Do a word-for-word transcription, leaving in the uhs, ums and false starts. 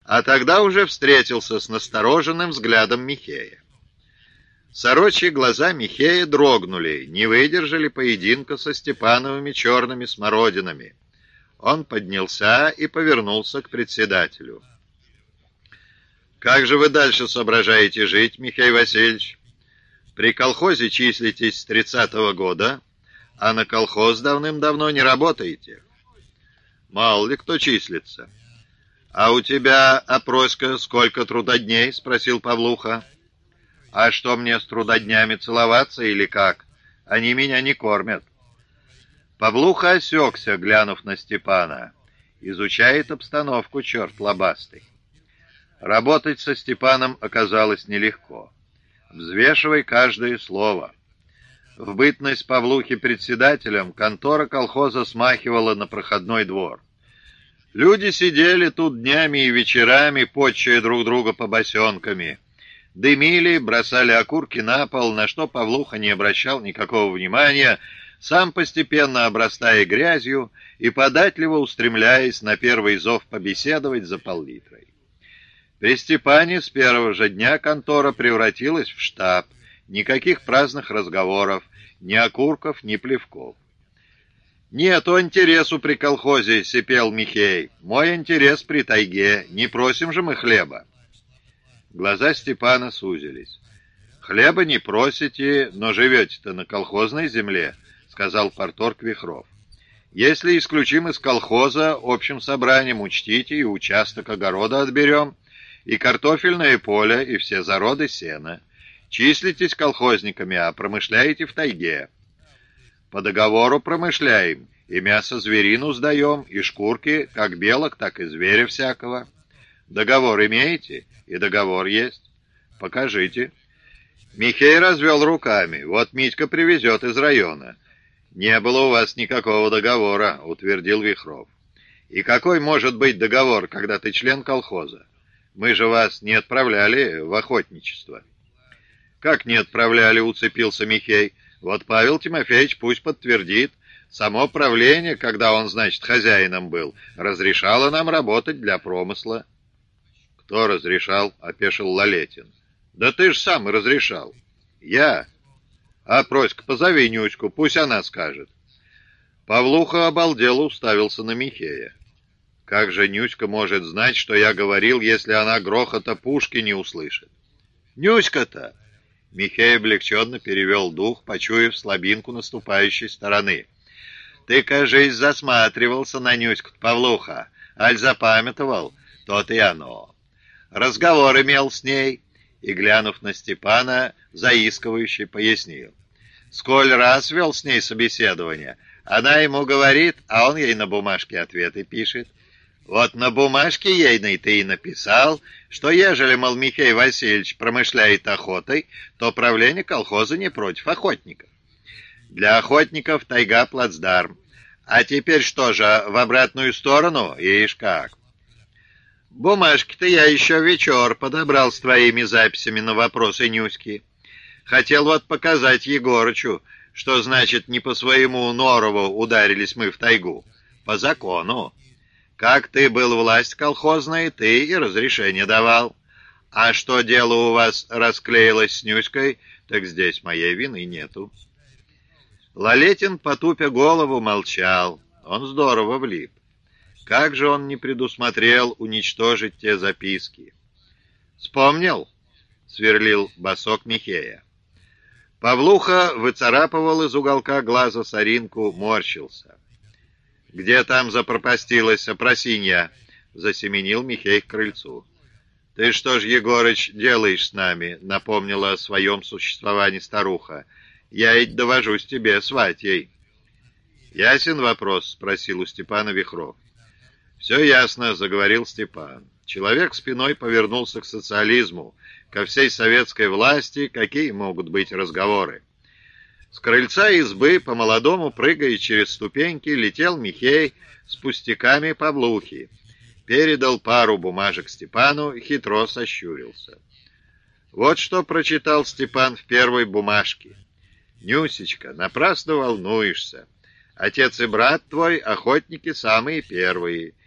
а тогда уже встретился с настороженным взглядом Михея. Сорочьи глаза Михея дрогнули, не выдержали поединка со Степановыми черными смородинами. Он поднялся и повернулся к председателю. «Как же вы дальше соображаете жить, Михей Васильевич? При колхозе числитесь с тридцатого года, а на колхоз давным-давно не работаете. Мало ли кто числится. А у тебя, Опроська, сколько трудодней?» — спросил Павлуха. «А что мне с трудоднями, целоваться или как? Они меня не кормят». Павлуха осекся, глянув на Степана. Изучает обстановку черт лобастый. Работать со Степаном оказалось нелегко. Взвешивай каждое слово. В бытность Павлухи председателем контора колхоза смахивала на проходной двор. Люди сидели тут днями и вечерами, почуя друг друга побосенками. Дымили, бросали окурки на пол, на что Павлуха не обращал никакого внимания, сам постепенно обрастая грязью и податливо устремляясь на первый зов побеседовать за пол-литрой. При Степане с первого же дня контора превратилась в штаб. Никаких праздных разговоров, ни окурков, ни плевков. «Нету интересу при колхозе», — сипел Михей. «Мой интерес при тайге. Не просим же мы хлеба». Глаза Степана сузились. «Хлеба не просите, но живете-то на колхозной земле», — сказал парторг Вихров. «Если исключим из колхоза, общим собранием учтите и участок огорода отберем, и картофельное поле, и все зароды сена. Числитесь колхозниками, а промышляете в тайге». «По договору промышляем, и мясо зверину сдаем, и шкурки, как белок, так и зверя всякого». «Договор имеете?» «И договор есть». «Покажите». Михей развел руками. «Вот Митька привезет из района». «Не было у вас никакого договора», — утвердил Вихров. «И какой может быть договор, когда ты член колхоза? Мы же вас не отправляли в охотничество». «Как не отправляли?» — уцепился Михей. «Вот Павел Тимофеевич пусть подтвердит. Само правление, когда он, значит, хозяином был, разрешало нам работать для промысла». «Кто разрешал?» — опешил Лалетин. «Да ты ж сам и разрешал». «Я?» «А, Проська, позови Нюську, пусть она скажет». Павлуха обалдело уставился на Михея. «Как же Нюська может знать, что я говорил, если она грохота пушки не услышит?» «Нюська-то!» Михей облегченно перевел дух, почуяв слабинку наступающей стороны. «Ты, кажись, засматривался на Нюську, Павлуха, аль запамятовал, то-то и оно. Разговор имел с ней». И, глянув на Степана, заискивающе пояснил. «Сколь раз вел с ней собеседование, она ему говорит, а он ей на бумажке ответы пишет. Вот на бумажке ейной ты и написал, что ежели, мол, Михей Васильевич промышляет охотой, то правление колхоза не против охотников. Для охотников тайга плацдарм. А теперь что же, в обратную сторону? Ишь как!» «Бумажки-то я еще вечер подобрал с твоими записями на вопросы Нюськи. Хотел вот показать Егорычу, что значит не по своему норову ударились мы в тайгу. По закону. Как ты был власть колхозная, ты и разрешение давал. А что дело у вас расклеилось с Нюськой, так здесь моей вины нету». Лалетин, потупя голову, молчал. Он здорово влип. Как же он не предусмотрел уничтожить те записки? «Вспомнил?» — сверлил босок Михея. Павлуха выцарапывал из уголка глаза соринку, морщился. «Где там запропастилась опросинья?» — засеменил Михей к крыльцу. «Ты что ж, Егорыч, делаешь с нами?» — напомнила о своем существовании старуха. «Я ведь довожусь тебе, сватьей». «Ясен вопрос?» — спросил у Степана Вихров. «Все ясно», — заговорил Степан. Человек спиной повернулся к социализму, ко всей советской власти, какие могут быть разговоры. С крыльца избы, по-молодому прыгая через ступеньки, летел Михей с пустяками Павлухи. Передал пару бумажек Степану и хитро сощурился. Вот что прочитал Степан в первой бумажке. «Нюсечка, напрасно волнуешься. Отец и брат твой — охотники самые первые.